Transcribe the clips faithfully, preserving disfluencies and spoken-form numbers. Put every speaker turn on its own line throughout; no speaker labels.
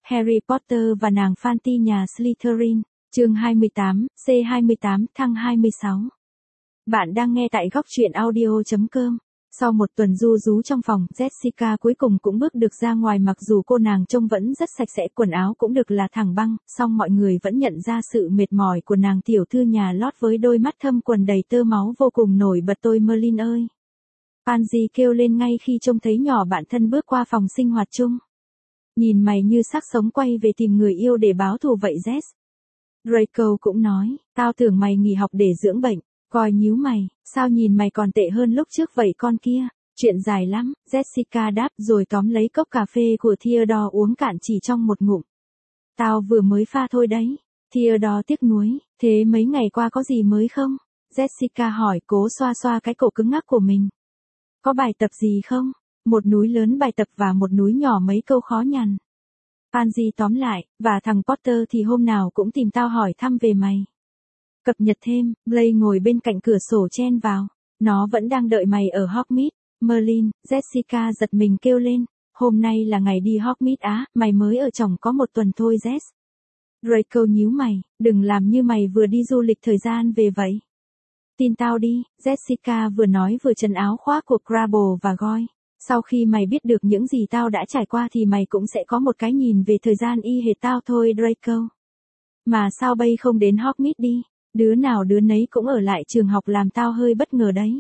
Harry Potter và nàng Fanty nhà Slytherin, chương hai mươi tám, C hai mươi tám, thăng hai mươi sáu. Bạn đang nghe tại góc truyện audio chấm com. Sau một tuần du rú trong phòng, Jessica cuối cùng cũng bước được ra ngoài, mặc dù cô nàng trông vẫn rất sạch sẽ, quần áo cũng được là thẳng băng, song mọi người vẫn nhận ra sự mệt mỏi của nàng tiểu thư nhà lót với đôi mắt thâm quầng đầy tơ máu vô cùng nổi bật. Tôi Merlin ơi! Pansy kêu lên ngay khi trông thấy nhỏ bạn thân bước qua phòng sinh hoạt chung. Nhìn mày như xác sống quay về tìm người yêu để báo thù vậy Jess. Draco cũng nói, tao tưởng mày nghỉ học để dưỡng bệnh. Coi nhíu mày, sao nhìn mày còn tệ hơn lúc trước vậy con kia. Chuyện dài lắm, Jessica đáp rồi tóm lấy cốc cà phê của Theodore uống cạn chỉ trong một ngụm. Tao vừa mới pha thôi đấy. Theodore tiếc nuối, thế mấy ngày qua có gì mới không? Jessica hỏi, cố xoa xoa cái cổ cứng ngắc của mình. Có bài tập gì không? Một núi lớn bài tập và một núi nhỏ mấy câu khó nhằn. Pansy tóm lại, và thằng Potter thì hôm nào cũng tìm tao hỏi thăm về mày. Cập nhật thêm, Blake ngồi bên cạnh cửa sổ chen vào. Nó vẫn đang đợi mày ở Hogsmeade. Merlin, Jessica giật mình kêu lên. Hôm nay là ngày đi Hogsmeade á, mày mới ở trỏng có một tuần thôi Jess. Draco nhíu mày, đừng làm như mày vừa đi du lịch thời gian về vậy. Tin tao đi, Jessica vừa nói vừa trấn áo khoác của Crabble và Goyle. Sau khi mày biết được những gì tao đã trải qua thì mày cũng sẽ có một cái nhìn về thời gian y hệt tao thôi Draco. Mà sao bây không đến Hogsmeade đi? Đứa nào đứa nấy cũng ở lại trường học làm tao hơi bất ngờ đấy.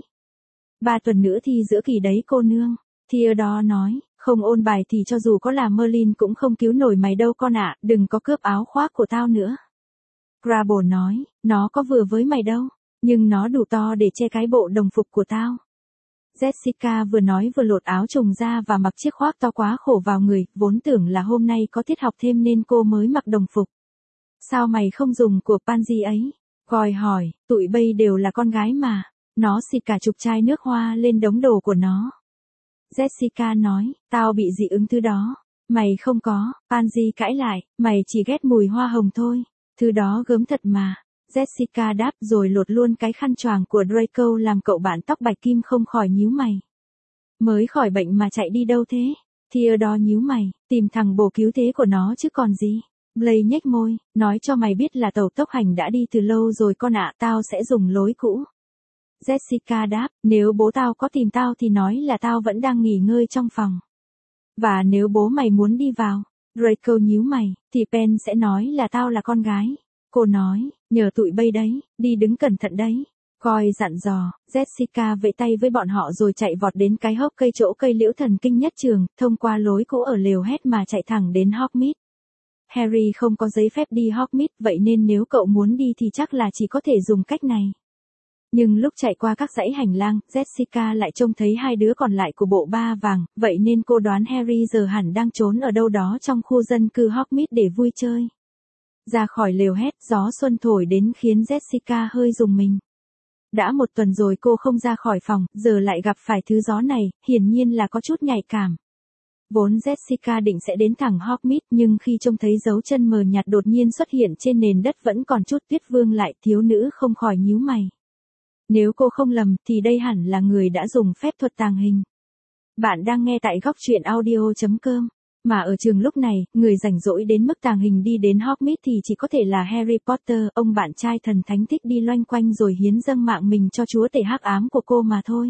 Ba tuần nữa thi giữa kỳ đấy cô nương. Theodore nói, không ôn bài thì cho dù có là Merlin cũng không cứu nổi mày đâu con ạ, đừng có cướp áo khoác của tao nữa. Crabble nói, nó có vừa với mày đâu, nhưng nó đủ to để che cái bộ đồng phục của tao. Jessica vừa nói vừa lột áo trùng ra và mặc chiếc khoác to quá khổ vào người, vốn tưởng là hôm nay có tiết học thêm nên cô mới mặc đồng phục. Sao mày không dùng của Pansy ấy? Goyle hỏi, tụi bây đều là con gái mà. Nó xịt cả chục chai nước hoa lên đống đồ của nó. Jessica nói, tao bị dị ứng thứ đó. Mày không có, Pansy cãi lại, mày chỉ ghét mùi hoa hồng thôi. Thứ đó gớm thật mà. Jessica đáp rồi lột luôn cái khăn choàng của Draco làm cậu bạn tóc bạch kim không khỏi nhíu mày. Mới khỏi bệnh mà chạy đi đâu thế? Theodore nhíu mày, tìm thằng bồ cứu thế của nó chứ còn gì. Blake nhếch môi, nói cho mày biết là tàu tốc hành đã đi từ lâu rồi con ạ, tao sẽ dùng lối cũ. Jessica đáp, nếu bố tao có tìm tao thì nói là tao vẫn đang nghỉ ngơi trong phòng. Và nếu bố mày muốn đi vào, Draco nhíu mày, thì Pen sẽ nói là tao là con gái. Cô nói, nhờ tụi bây đấy, đi đứng cẩn thận đấy. Goyle dặn dò, Jessica vẫy tay với bọn họ rồi chạy vọt đến cái hốc cây chỗ cây liễu thần kinh nhất trường, thông qua lối cũ ở lều hét mà chạy thẳng đến Hogsmeade. Harry không có giấy phép đi Hogsmeade, vậy nên nếu cậu muốn đi thì chắc là chỉ có thể dùng cách này. Nhưng lúc chạy qua các dãy hành lang, Jessica lại trông thấy hai đứa còn lại của bộ ba vàng, vậy nên cô đoán Harry giờ hẳn đang trốn ở đâu đó trong khu dân cư Hogsmeade để vui chơi. Ra khỏi lều hét, gió xuân thổi đến khiến Jessica hơi rùng mình. Đã một tuần rồi cô không ra khỏi phòng, giờ lại gặp phải thứ gió này, hiển nhiên là có chút nhạy cảm. Vốn Jessica định sẽ đến thẳng Hogsmeade, nhưng khi trông thấy dấu chân mờ nhạt đột nhiên xuất hiện trên nền đất vẫn còn chút tuyết vương lại, thiếu nữ không khỏi nhíu mày. Nếu cô không lầm, thì đây hẳn là người đã dùng phép thuật tàng hình. Bạn đang nghe tại góc truyện audio chấm com. Mà ở trường lúc này, người rảnh rỗi đến mức tàng hình đi đến Hogsmeade thì chỉ có thể là Harry Potter, ông bạn trai thần thánh thích đi loanh quanh rồi hiến dâng mạng mình cho chúa tể hắc ám của cô mà thôi.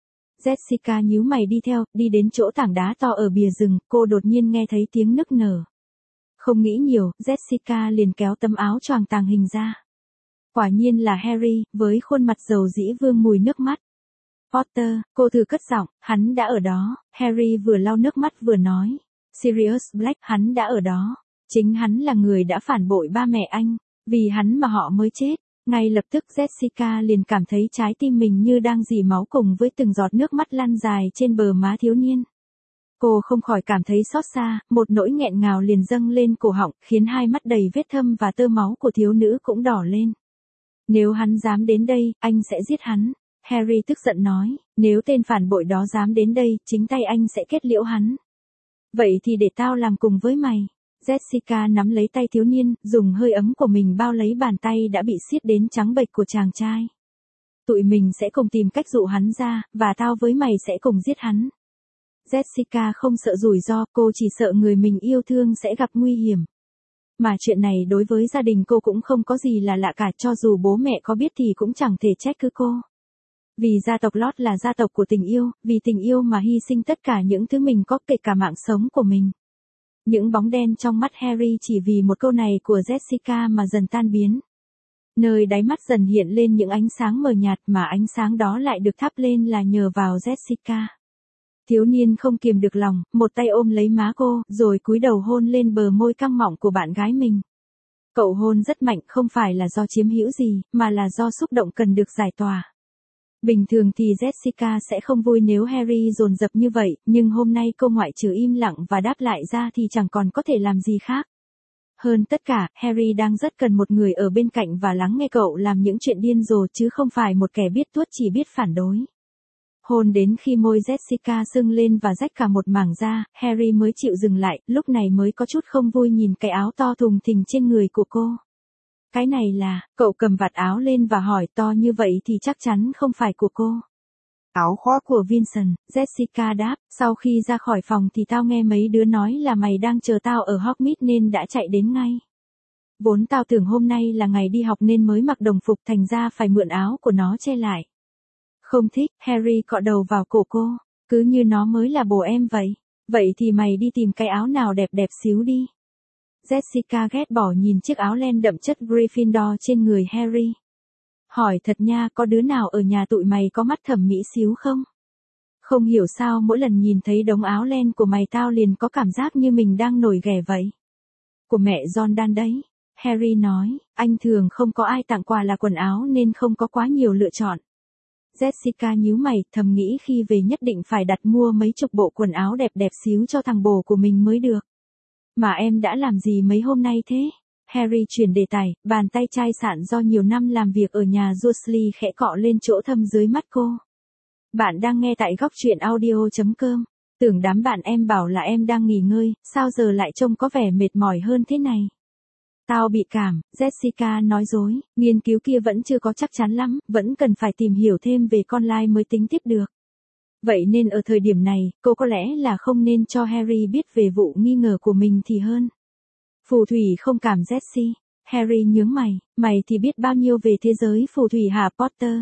Jessica nhíu mày đi theo, đi đến chỗ tảng đá to ở bìa rừng, cô đột nhiên nghe thấy tiếng nức nở. Không nghĩ nhiều, Jessica liền kéo tấm áo choàng tàng hình ra. Quả nhiên là Harry, với khuôn mặt dầu dĩ vương mùi nước mắt. Potter, cô thử cất giọng, hắn đã ở đó. Harry vừa lau nước mắt vừa nói. Sirius Black, hắn đã ở đó. Chính hắn là người đã phản bội ba mẹ anh. Vì hắn mà họ mới chết. Ngay lập tức Jessica liền cảm thấy trái tim mình như đang rỉ máu cùng với từng giọt nước mắt lăn dài trên bờ má thiếu niên. Cô không khỏi cảm thấy xót xa, một nỗi nghẹn ngào liền dâng lên cổ họng, khiến hai mắt đầy vết thâm và tơ máu của thiếu nữ cũng đỏ lên. Nếu hắn dám đến đây, anh sẽ giết hắn. Harry tức giận nói, nếu tên phản bội đó dám đến đây, chính tay anh sẽ kết liễu hắn. Vậy thì để tao làm cùng với mày. Jessica nắm lấy tay thiếu niên, dùng hơi ấm của mình bao lấy bàn tay đã bị siết đến trắng bệch của chàng trai. Tụi mình sẽ cùng tìm cách dụ hắn ra, và tao với mày sẽ cùng giết hắn. Jessica không sợ rủi ro, cô chỉ sợ người mình yêu thương sẽ gặp nguy hiểm. Mà chuyện này đối với gia đình cô cũng không có gì là lạ cả, cho dù bố mẹ có biết thì cũng chẳng thể trách cứ cô. Vì gia tộc Lott là gia tộc của tình yêu, vì tình yêu mà hy sinh tất cả những thứ mình có, kể cả mạng sống của mình. Những bóng đen trong mắt Harry chỉ vì một câu này của Jessica mà dần tan biến. Nơi đáy mắt dần hiện lên những ánh sáng mờ nhạt, mà ánh sáng đó lại được thắp lên là nhờ vào Jessica. Thiếu niên không kiềm được lòng, một tay ôm lấy má cô, rồi cúi đầu hôn lên bờ môi căng mọng của bạn gái mình. Cậu hôn rất mạnh, không phải là do chiếm hữu gì, mà là do xúc động cần được giải tỏa. Bình thường thì Jessica sẽ không vui nếu Harry dồn dập như vậy, nhưng hôm nay cô ngoại trừ im lặng và đáp lại ra thì chẳng còn có thể làm gì khác. Hơn tất cả, Harry đang rất cần một người ở bên cạnh và lắng nghe cậu làm những chuyện điên rồ, chứ không phải một kẻ biết tuốt chỉ biết phản đối. Hôn đến khi môi Jessica sưng lên và rách cả một mảng da, Harry mới chịu dừng lại, lúc này mới có chút không vui nhìn cái áo to thùng thình trên người của cô. Cái này là, cậu cầm vạt áo lên và hỏi, to như vậy thì chắc chắn không phải của cô. Áo khoác của Vincent, Jessica đáp, sau khi ra khỏi phòng thì tao nghe mấy đứa nói là mày đang chờ tao ở Hogsmeade nên đã chạy đến ngay. Vốn tao tưởng hôm nay là ngày đi học nên mới mặc đồng phục, thành ra phải mượn áo của nó che lại. Không thích, Harry cọ đầu vào cổ cô, cứ như nó mới là bồ em vậy. Vậy thì mày đi tìm cái áo nào đẹp đẹp xíu đi. Jessica ghét bỏ nhìn chiếc áo len đậm chất Gryffindor trên người Harry. Hỏi thật nha, có đứa nào ở nhà tụi mày có mắt thẩm mỹ xíu không? Không hiểu sao mỗi lần nhìn thấy đống áo len của mày tao liền có cảm giác như mình đang nổi ghẻ vậy. Của mẹ Jordan đấy. Harry nói, anh thường không có ai tặng quà là quần áo nên không có quá nhiều lựa chọn. Jessica nhíu mày, thầm nghĩ khi về nhất định phải đặt mua mấy chục bộ quần áo đẹp đẹp xíu cho thằng bồ của mình mới được. Mà em đã làm gì mấy hôm nay thế? Harry chuyển đề tài, bàn tay chai sạn do nhiều năm làm việc ở nhà Dursley khẽ cọ lên chỗ thâm dưới mắt cô. Bạn đang nghe tại góc truyện audio chấm com. Tưởng đám bạn em bảo là em đang nghỉ ngơi, sao giờ lại trông có vẻ mệt mỏi hơn thế này? Tao bị cảm, Jessica nói dối, nghiên cứu kia vẫn chưa có chắc chắn lắm, vẫn cần phải tìm hiểu thêm về con lai mới tính tiếp được. Vậy nên ở thời điểm này, cô có lẽ là không nên cho Harry biết về vụ nghi ngờ của mình thì hơn. Phù thủy không cảm Jessie. Harry nhướng mày, mày thì biết bao nhiêu về thế giới phù thủy hả Potter?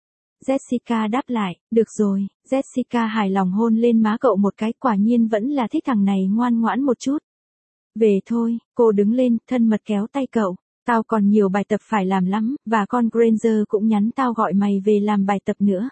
Jessica đáp lại, được rồi. Jessica hài lòng hôn lên má cậu một cái, quả nhiên vẫn là thích thằng này ngoan ngoãn một chút. Về thôi, cô đứng lên, thân mật kéo tay cậu. Tao còn nhiều bài tập phải làm lắm, và con Granger cũng nhắn tao gọi mày về làm bài tập nữa.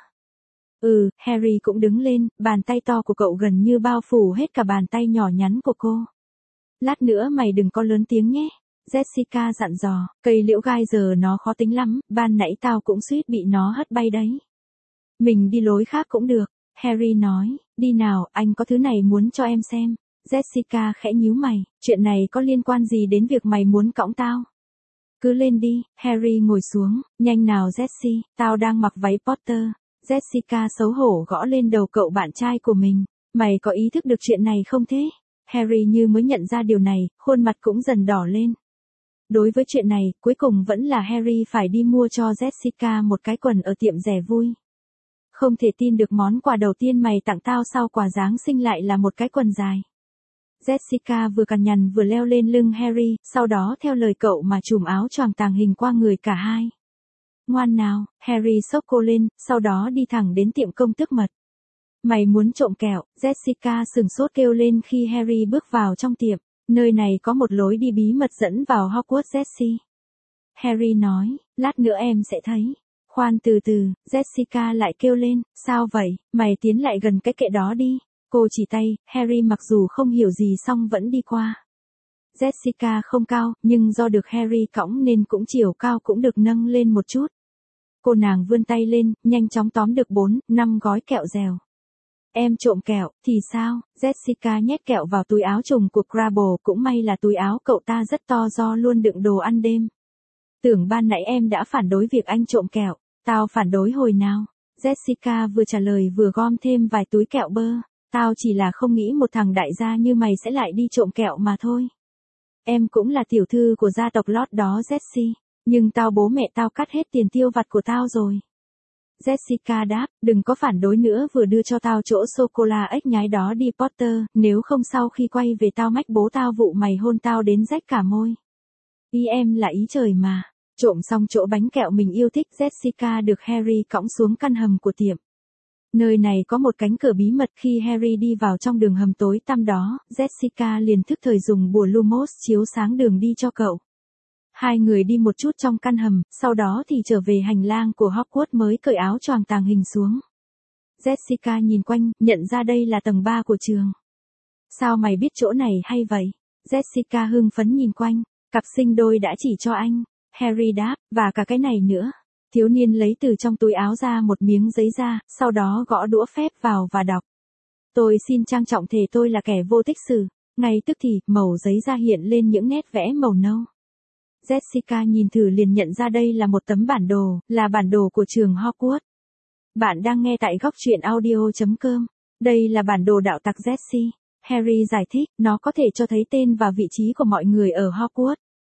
Ừ, Harry cũng đứng lên, bàn tay to của cậu gần như bao phủ hết cả bàn tay nhỏ nhắn của cô. Lát nữa mày đừng có lớn tiếng nhé. Jessica dặn dò, cây liễu gai giờ nó khó tính lắm, ban nãy tao cũng suýt bị nó hất bay đấy. Mình đi lối khác cũng được, Harry nói, đi nào, anh có thứ này muốn cho em xem. Jessica khẽ nhíu mày, chuyện này có liên quan gì đến việc mày muốn cõng tao? Cứ lên đi, Harry ngồi xuống, nhanh nào Jessie, tao đang mặc váy Potter. Jessica xấu hổ gõ lên đầu cậu bạn trai của mình, mày có ý thức được chuyện này không thế? Harry như mới nhận ra điều này, khuôn mặt cũng dần đỏ lên. Đối với chuyện này, cuối cùng vẫn là Harry phải đi mua cho Jessica một cái quần ở tiệm rẻ vui. Không thể tin được món quà đầu tiên mày tặng tao sau quà Giáng sinh lại là một cái quần dài. Jessica vừa cằn nhằn vừa leo lên lưng Harry, sau đó theo lời cậu mà trùm áo choàng tàng hình qua người cả hai. Ngoan nào, Harry xốc cô lên, sau đó đi thẳng đến tiệm công tước mật. Mày muốn trộm kẹo, Jessica sừng sốt kêu lên khi Harry bước vào trong tiệm. Nơi này có một lối đi bí mật dẫn vào Hogwarts Jessie. Harry nói, lát nữa em sẽ thấy. Khoan từ từ, Jessica lại kêu lên, sao vậy, mày tiến lại gần cái kệ đó đi. Cô chỉ tay, Harry mặc dù không hiểu gì song vẫn đi qua. Jessica không cao, nhưng do được Harry cõng nên cũng chiều cao cũng được nâng lên một chút. Cô nàng vươn tay lên, nhanh chóng tóm được bốn, năm gói kẹo dẻo. Em trộm kẹo, thì sao? Jessica nhét kẹo vào túi áo trùng của Crabble, cũng may là túi áo cậu ta rất to do luôn đựng đồ ăn đêm. Tưởng ban nãy em đã phản đối việc anh trộm kẹo, tao phản đối hồi nào? Jessica vừa trả lời vừa gom thêm vài túi kẹo bơ. Tao chỉ là không nghĩ một thằng đại gia như mày sẽ lại đi trộm kẹo mà thôi. Em cũng là tiểu thư của gia tộc Lott đó Jessie, nhưng tao bố mẹ tao cắt hết tiền tiêu vặt của tao rồi. Jessica đáp, đừng có phản đối nữa, vừa đưa cho tao chỗ sô-cô-la ếch nhái đó đi Potter, nếu không sau khi quay về tao mách bố tao vụ mày hôn tao đến rách cả môi. Ý em là ý trời mà. Trộm xong chỗ bánh kẹo mình yêu thích, Jessica được Harry cõng xuống căn hầm của tiệm. Nơi này có một cánh cửa bí mật, khi Harry đi vào trong đường hầm tối tăm đó, Jessica liền thức thời dùng bùa Lumos chiếu sáng đường đi cho cậu. Hai người đi một chút trong căn hầm, sau đó thì trở về hành lang của Hogwarts mới cởi áo choàng tàng hình xuống. Jessica nhìn quanh, nhận ra đây là tầng ba của trường. Sao mày biết chỗ này hay vậy? Jessica hưng phấn nhìn quanh, cặp sinh đôi đã chỉ cho anh. Harry đáp, và cả cái này nữa. Thiếu niên lấy từ trong túi áo ra một miếng giấy ra, sau đó gõ đũa phép vào và đọc. Tôi xin trang trọng thề tôi là kẻ vô tích sự. Ngay tức thì, mẩu giấy ra hiện lên những nét vẽ màu nâu. Jessica nhìn thử liền nhận ra đây là một tấm bản đồ, là bản đồ của trường Hogwarts. Bạn đang nghe tại góc truyện audio chấm com. Đây là bản đồ đạo tặc Jessie. Harry giải thích, nó có thể cho thấy tên và vị trí của mọi người ở Hogwarts.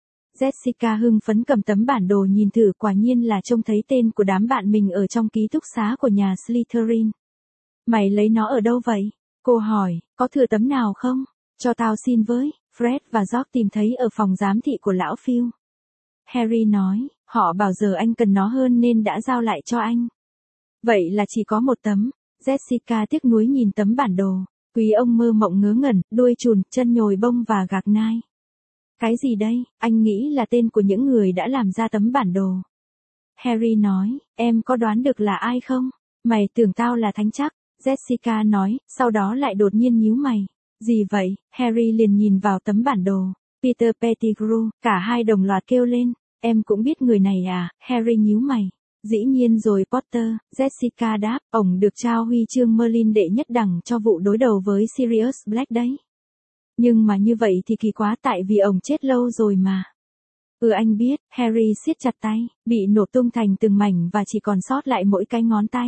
Jessica hưng phấn cầm tấm bản đồ nhìn thử, quả nhiên là trông thấy tên của đám bạn mình ở trong ký túc xá của nhà Slytherin. Mày lấy nó ở đâu vậy? Cô hỏi, có thừa tấm nào không? Cho tao xin với. Fred và George tìm thấy ở phòng giám thị của lão Phil. Harry nói, họ bảo giờ anh cần nó hơn nên đã giao lại cho anh. Vậy là chỉ có một tấm. Jessica tiếc nuối nhìn tấm bản đồ. Quý ông mơ mộng ngớ ngẩn, đuôi chùn, chân nhồi bông và gạc nai. Cái gì đây? Anh nghĩ là tên của những người đã làm ra tấm bản đồ. Harry nói, em có đoán được là ai không? Mày tưởng tao là thánh chắc. Jessica nói, sau đó lại đột nhiên nhíu mày. Gì vậy? Harry liền nhìn vào tấm bản đồ. Peter Pettigrew, cả hai đồng loạt kêu lên. Em cũng biết người này à? Harry nhíu mày. Dĩ nhiên rồi Potter, Jessica đáp, ổng được trao huy chương Merlin đệ nhất đẳng cho vụ đối đầu với Sirius Black đấy. Nhưng mà như vậy thì kỳ quá, tại vì ổng chết lâu rồi mà. Ừ anh biết, Harry siết chặt tay, bị nổ tung thành từng mảnh và chỉ còn sót lại mỗi cái ngón tay.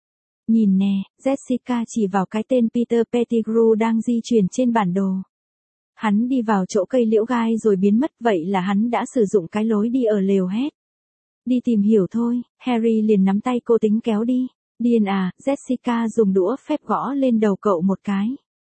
Nhìn nè, Jessica chỉ vào cái tên Peter Pettigrew đang di chuyển trên bản đồ. Hắn đi vào chỗ cây liễu gai rồi biến mất, vậy là hắn đã sử dụng cái lối đi ở lều hét. Đi tìm hiểu thôi, Harry liền nắm tay cô tính kéo đi. Điên à, Jessica dùng đũa phép gõ lên đầu cậu một cái.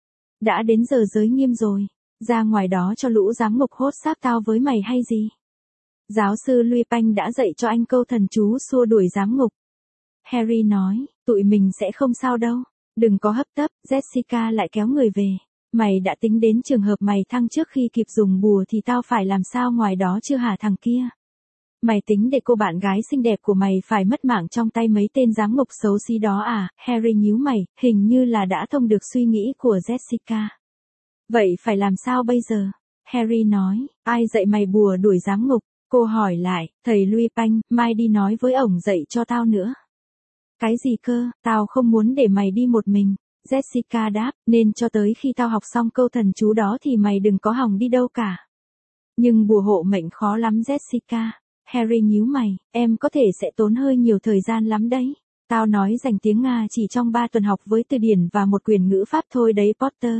Đã đến giờ giới nghiêm rồi, ra ngoài đó cho lũ giám ngục hốt xác tao với mày hay gì? Giáo sư Lupin đã dạy cho anh câu thần chú xua đuổi giám ngục. Harry nói, tụi mình sẽ không sao đâu, đừng có hấp tấp. Jessica lại kéo người về. Mày đã tính đến trường hợp mày thăng trước khi kịp dùng bùa thì tao phải làm sao ngoài đó chưa hả thằng kia? Mày tính để cô bạn gái xinh đẹp của mày phải mất mạng trong tay mấy tên giám ngục xấu xí đó à? Harry nhíu mày, hình như là đã thông được suy nghĩ của Jessica. Vậy phải làm sao bây giờ? Harry nói, ai dạy mày bùa đuổi giám ngục? Cô hỏi lại, thầy Lupin, mai đi nói với ổng dạy cho tao nữa. Cái gì cơ, tao không muốn để mày đi một mình. Jessica đáp, nên cho tới khi tao học xong câu thần chú đó thì mày đừng có hòng đi đâu cả. Nhưng bùa hộ mệnh khó lắm Jessica. Harry nhíu mày, em có thể sẽ tốn hơi nhiều thời gian lắm đấy. Tao nói dành tiếng Nga chỉ trong ba tuần học với từ điển và một quyển ngữ pháp thôi đấy Potter.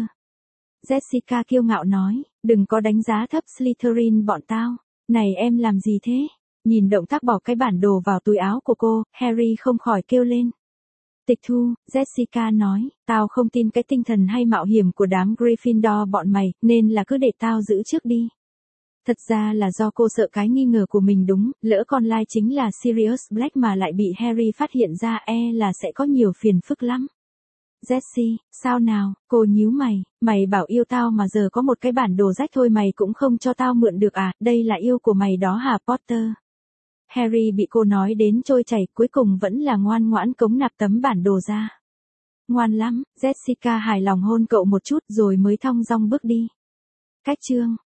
Jessica kiêu ngạo nói, đừng có đánh giá thấp Slytherin bọn tao. Này em làm gì thế? Nhìn động tác bỏ cái bản đồ vào túi áo của cô, Harry không khỏi kêu lên. Tịch thu, Jessica nói, tao không tin cái tinh thần hay mạo hiểm của đám Gryffindor bọn mày, nên là cứ để tao giữ trước đi. Thật ra là do cô sợ cái nghi ngờ của mình đúng, lỡ con lai chính là Sirius Black mà lại bị Harry phát hiện ra e là sẽ có nhiều phiền phức lắm. Jessie, sao nào, cô nhíu mày, mày bảo yêu tao mà giờ có một cái bản đồ rách thôi mày cũng không cho tao mượn được à, đây là yêu của mày đó hả Potter? Harry bị cô nói đến trôi chảy, cuối cùng vẫn là ngoan ngoãn cống nạp tấm bản đồ ra. Ngoan lắm, Jessica hài lòng hôn cậu một chút rồi mới thong dong bước đi. Cách chương